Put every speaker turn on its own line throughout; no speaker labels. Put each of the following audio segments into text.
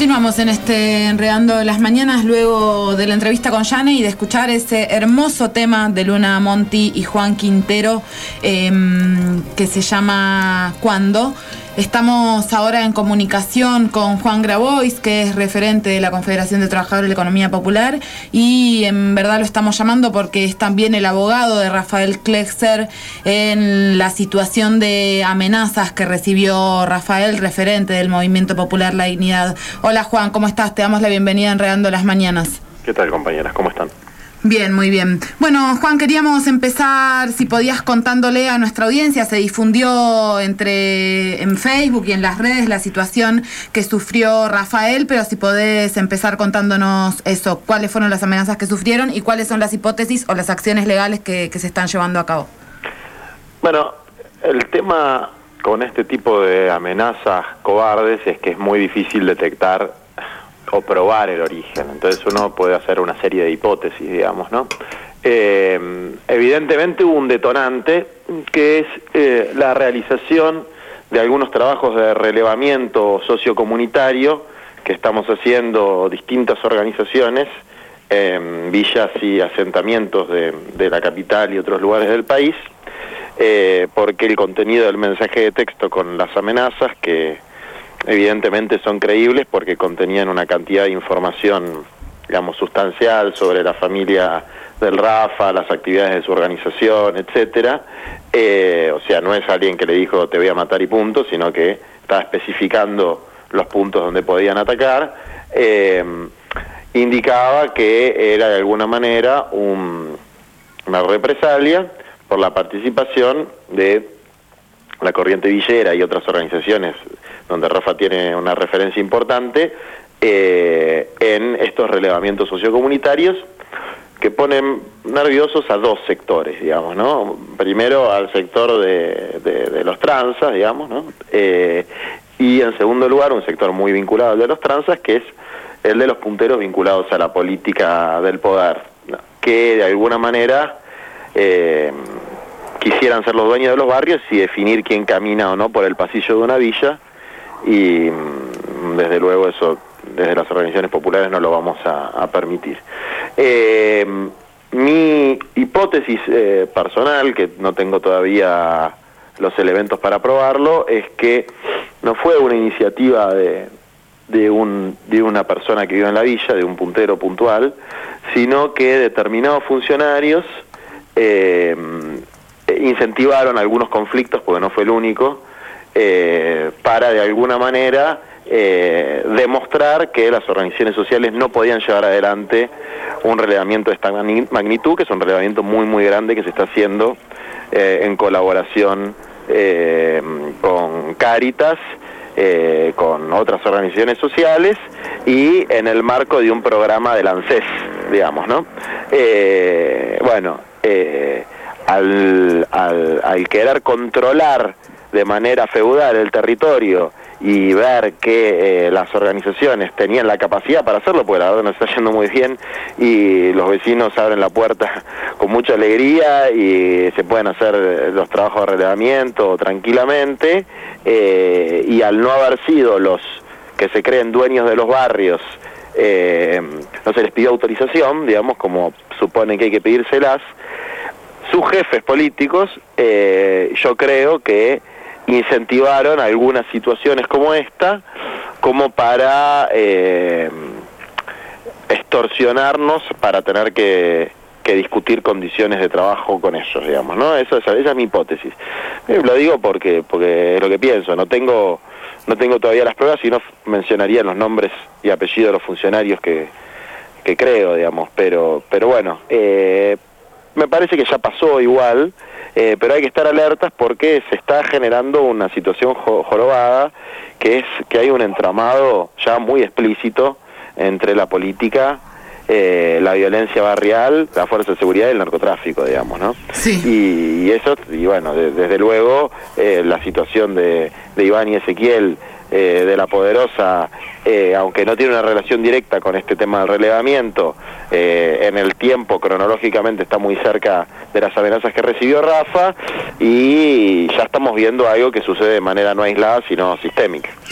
Continuamos en Enredando las Mañanas luego de la entrevista con Yane y de escuchar ese hermoso tema de Luna Monti y Juan Quintero que se llama ¿Cuándo? Estamos ahora en comunicación con Juan Grabois, que es referente de la Confederación de Trabajadores de la Economía Popular, y en verdad lo estamos llamando porque es también el abogado de Rafael Kleckser en la situación de amenazas que recibió Rafael, referente del Movimiento Popular La Dignidad. Hola Juan, ¿cómo estás? Te damos la bienvenida a Enredando las Mañanas.
¿Qué tal, compañeras? ¿Cómo están?
Bien, muy bien. Bueno, Juan, queríamos empezar, si podías, contándole a nuestra audiencia. Se difundió en Facebook y en las redes la situación que sufrió Rafael, pero si podés empezar contándonos eso, cuáles fueron las amenazas que sufrieron y cuáles son las hipótesis o las acciones legales que se están llevando a cabo.
Bueno, el tema con este tipo de amenazas cobardes es que es muy difícil detectar o probar el origen, entonces uno puede hacer una serie de hipótesis, digamos, ¿no? Evidentemente hubo un detonante que es la realización de algunos trabajos de relevamiento sociocomunitario que estamos haciendo distintas organizaciones en villas y asentamientos de la capital y otros lugares del país, porque el contenido del mensaje de texto con las amenazas, que evidentemente son creíbles porque contenían una cantidad de información, digamos, sustancial sobre la familia del Rafa, las actividades de su organización, etcétera. O sea, no es alguien que le dijo te voy a matar y punto, sino que estaba especificando los puntos donde podían atacar. Indicaba que era de alguna manera una represalia por la participación de la Corriente Villera y otras organizaciones donde Rafa tiene una referencia importante en estos relevamientos sociocomunitarios que ponen nerviosos a dos sectores, digamos, ¿no? Primero al sector de los transas, digamos, ¿no? Y en segundo lugar un sector muy vinculado al de los transas, que es el de los punteros vinculados a la política del poder, ¿no? Que de alguna manera quisieran ser los dueños de los barrios y definir quién camina o no por el pasillo de una villa, y desde luego eso desde las organizaciones populares no lo vamos a permitir. Mi hipótesis personal, que no tengo todavía los elementos para probarlo, es que no fue una iniciativa de una persona que vive en la villa, de un puntero puntual, sino que determinados funcionarios incentivaron algunos conflictos, porque no fue el único, para de alguna manera demostrar que las organizaciones sociales no podían llevar adelante un relevamiento de esta magnitud, que es un relevamiento muy muy grande que se está haciendo en colaboración con Cáritas, con otras organizaciones sociales y en el marco de un programa del ANSES, digamos, ¿no? Al querer controlar de manera feudal el territorio y ver que las organizaciones tenían la capacidad para hacerlo, porque la verdad nos está yendo muy bien y los vecinos abren la puerta con mucha alegría y se pueden hacer los trabajos de relevamiento tranquilamente, y al no haber sido los que se creen dueños de los barrios, no se les pidió autorización, digamos, como suponen que hay que pedírselas, sus jefes políticos, yo creo que incentivaron algunas situaciones como esta, como para extorsionarnos para tener que discutir condiciones de trabajo con ellos, digamos, ¿no? Esa es mi hipótesis. Lo digo porque es lo que pienso. No tengo todavía las pruebas y no mencionaría los nombres y apellidos de los funcionarios que creo, digamos, pero bueno, me parece que ya pasó igual, pero hay que estar alertas porque se está generando una situación jorobada, que es que hay un entramado ya muy explícito entre la política, la violencia barrial, la fuerza de seguridad y el narcotráfico, digamos, ¿no? Sí. Y bueno, desde luego la situación de Iván y Ezequiel, de La Poderosa, aunque no tiene una relación directa con este tema del relevamiento, en el tiempo cronológicamente está muy cerca de las amenazas que recibió Rafa, y ya estamos viendo algo que sucede de manera no aislada, sino sistémica.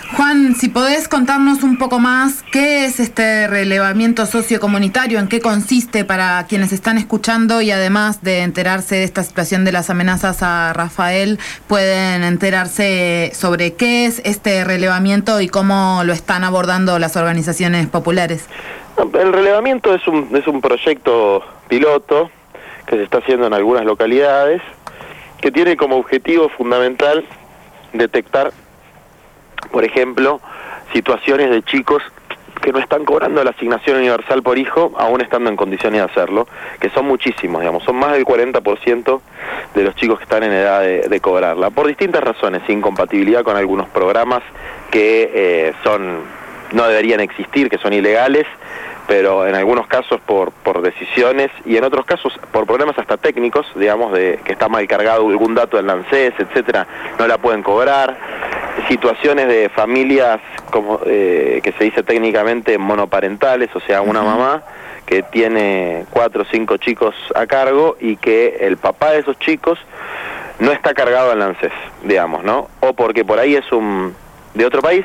Juan, si podés contarnos un poco más, ¿qué es este relevamiento sociocomunitario? ¿En qué consiste para quienes están escuchando y además de enterarse de esta situación de las amenazas a Rafael, pueden enterarse sobre qué es este relevamiento y cómo lo están abordando las organizaciones populares?
El relevamiento es un proyecto piloto que se está haciendo en algunas localidades, que tiene como objetivo fundamental detectar, por ejemplo, situaciones de chicos que no están cobrando la asignación universal por hijo, aún estando en condiciones de hacerlo, que son muchísimos, digamos, son más del 40% de los chicos que están en edad de cobrarla, por distintas razones, incompatibilidad con algunos programas que no deberían existir, que son ilegales, pero en algunos casos por decisiones y en otros casos por problemas hasta técnicos, digamos, de que está mal cargado algún dato del ANSES, etcétera, no la pueden cobrar. Situaciones de familias, como que se dice técnicamente monoparentales, o sea, una mamá que tiene 4 o 5 chicos a cargo y que el papá de esos chicos no está cargado en ANSES, digamos, ¿no? O porque por ahí es de otro país,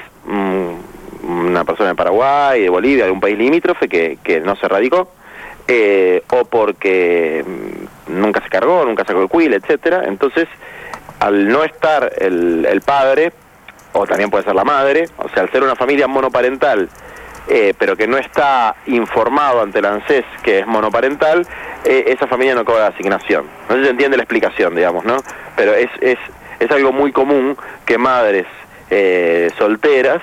una persona de Paraguay, de Bolivia, de un país limítrofe que no se radicó, o porque nunca se cargó, nunca sacó el CUIL, etcétera. Entonces, al no estar el padre, o también puede ser la madre, o sea, al ser una familia monoparental, pero que no está informado ante el ANSES que es monoparental, esa familia no cobra asignación. No sé si se entiende la explicación, digamos, ¿no? Pero es algo muy común que madres solteras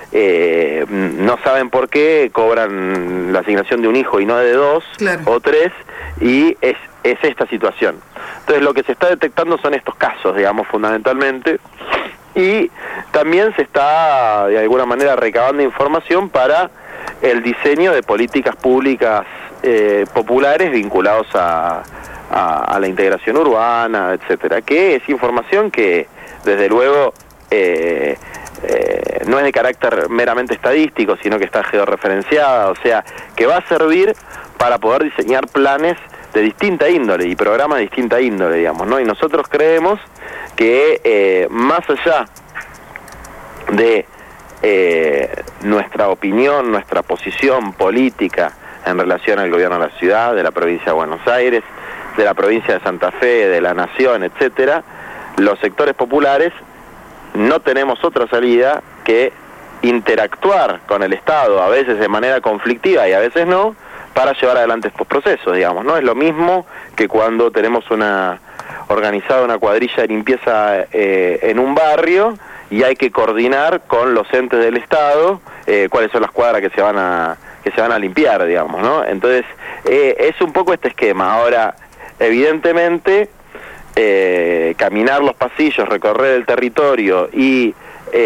no saben por qué cobran la asignación de un hijo y no de 2 o 3, y es esta situación. Entonces lo que se está detectando son estos casos, digamos, fundamentalmente, y también se está de alguna manera recabando información para el diseño de políticas públicas populares vinculados a la integración urbana, etcétera, que es información que desde luego no es de carácter meramente estadístico, sino que está georreferenciada, o sea, que va a servir para poder diseñar planes de distinta índole y programas de distinta índole, digamos, ¿no? Y nosotros creemos que más allá de nuestra opinión, nuestra posición política en relación al gobierno de la ciudad, de la provincia de Buenos Aires, de la provincia de Santa Fe, de la nación, etcétera, los sectores populares no tenemos otra salida que interactuar con el Estado, a veces de manera conflictiva y a veces no, para llevar adelante estos procesos, digamos, ¿no? Es lo mismo que cuando tenemos organizada una cuadrilla de limpieza en un barrio y hay que coordinar con los entes del Estado cuáles son las cuadras que se van a limpiar, digamos, ¿no? Entonces, es un poco este esquema. Ahora, evidentemente, caminar los pasillos, recorrer el territorio y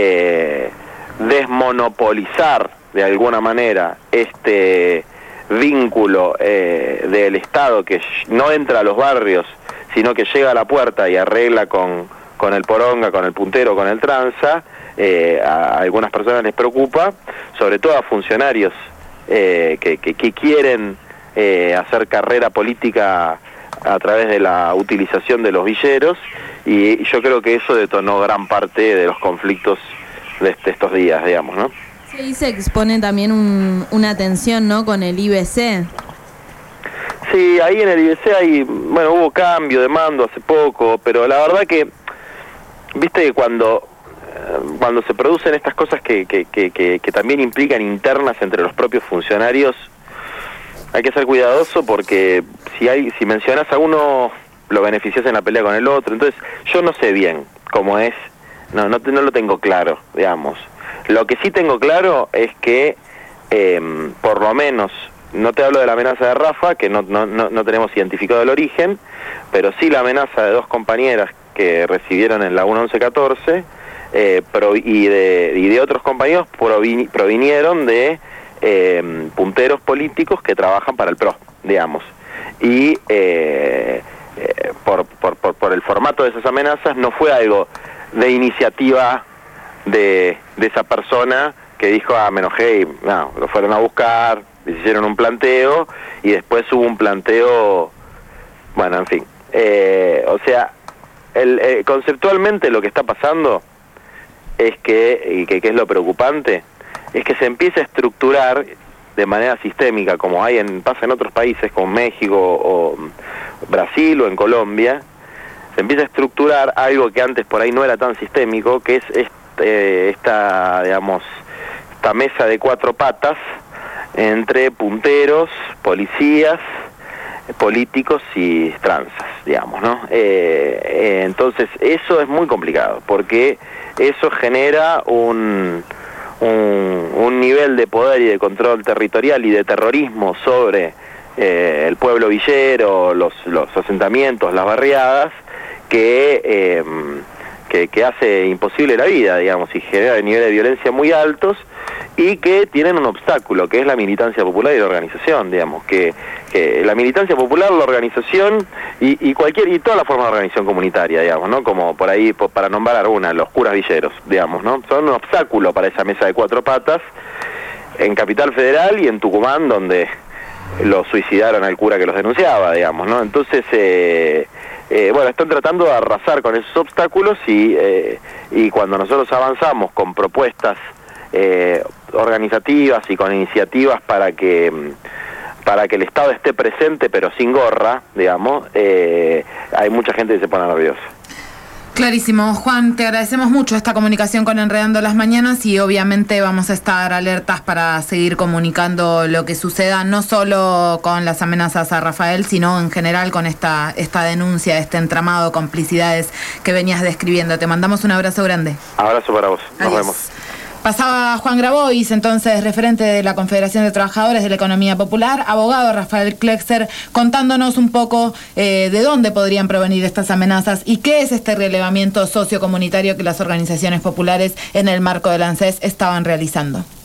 desmonopolizar de alguna manera este vínculo del Estado que no entra a los barrios, sino que llega a la puerta y arregla con el poronga, con el puntero, con el tranza, a algunas personas les preocupa, sobre todo a funcionarios que quieren hacer carrera política a través de la utilización de los villeros, y yo creo que eso detonó gran parte de los conflictos de estos días, digamos, ¿no?
Sí, se expone también una tensión, ¿no?, con el IBC.
Sí, ahí en el IBC hubo cambio de mando hace poco, pero la verdad que, viste que cuando se producen estas cosas que también implican internas entre los propios funcionarios, hay que ser cuidadoso porque si mencionas a uno, lo beneficias en la pelea con el otro. Entonces, yo no sé bien cómo es, no lo tengo claro, digamos. Lo que sí tengo claro es que, por lo menos, no te hablo de la amenaza de Rafa, que no tenemos identificado el origen, pero sí la amenaza de 2 compañeras que recibieron en la 1114, y de otros compañeros provinieron de punteros políticos que trabajan para el PRO, digamos. Y por el formato de esas amenazas no fue algo de iniciativa de esa persona que dijo, me enojé, y no, lo fueron a buscar, les hicieron un planteo y después hubo un planteo, bueno, en fin. O sea, conceptualmente lo que está pasando es que es lo preocupante, es que se empieza a estructurar de manera sistémica, como pasa en otros países como México o Brasil o en Colombia, se empieza a estructurar algo que antes por ahí no era tan sistémico, que es esta mesa de 4 patas entre punteros, policías, políticos y tranzas, digamos, ¿no? Entonces eso es muy complicado, porque eso genera un nivel de poder y de control territorial y de terrorismo sobre el pueblo villero, los asentamientos, las barriadas, que hace imposible la vida, digamos, y genera niveles de violencia muy altos, y que tienen un obstáculo, que es la militancia popular y la organización, digamos, que la militancia popular, la organización y toda la forma de organización comunitaria, digamos, ¿no? Como por ahí, para nombrar alguna, los curas villeros, digamos, ¿no? Son un obstáculo para esa mesa de 4 patas en Capital Federal y en Tucumán, donde lo suicidaron al cura que los denunciaba, digamos, ¿no? Entonces, están tratando de arrasar con esos obstáculos y cuando nosotros avanzamos con propuestas organizativas y con iniciativas para que el Estado esté presente pero sin gorra, digamos, hay mucha gente que se pone nerviosa.
Clarísimo. Juan, te agradecemos mucho esta comunicación con Enredando las Mañanas y obviamente vamos a estar alertas para seguir comunicando lo que suceda, no solo con las amenazas a Rafael, sino en general con esta denuncia, este entramado de complicidades que venías describiendo. Te mandamos un abrazo grande.
Abrazo para vos. Nos
Adiós.
vemos.
Pasaba Juan Grabois, entonces referente de la Confederación de Trabajadores de la Economía Popular, abogado Rafael Klexer, contándonos un poco de dónde podrían provenir estas amenazas y qué es este relevamiento sociocomunitario que las organizaciones populares en el marco del ANSES estaban realizando.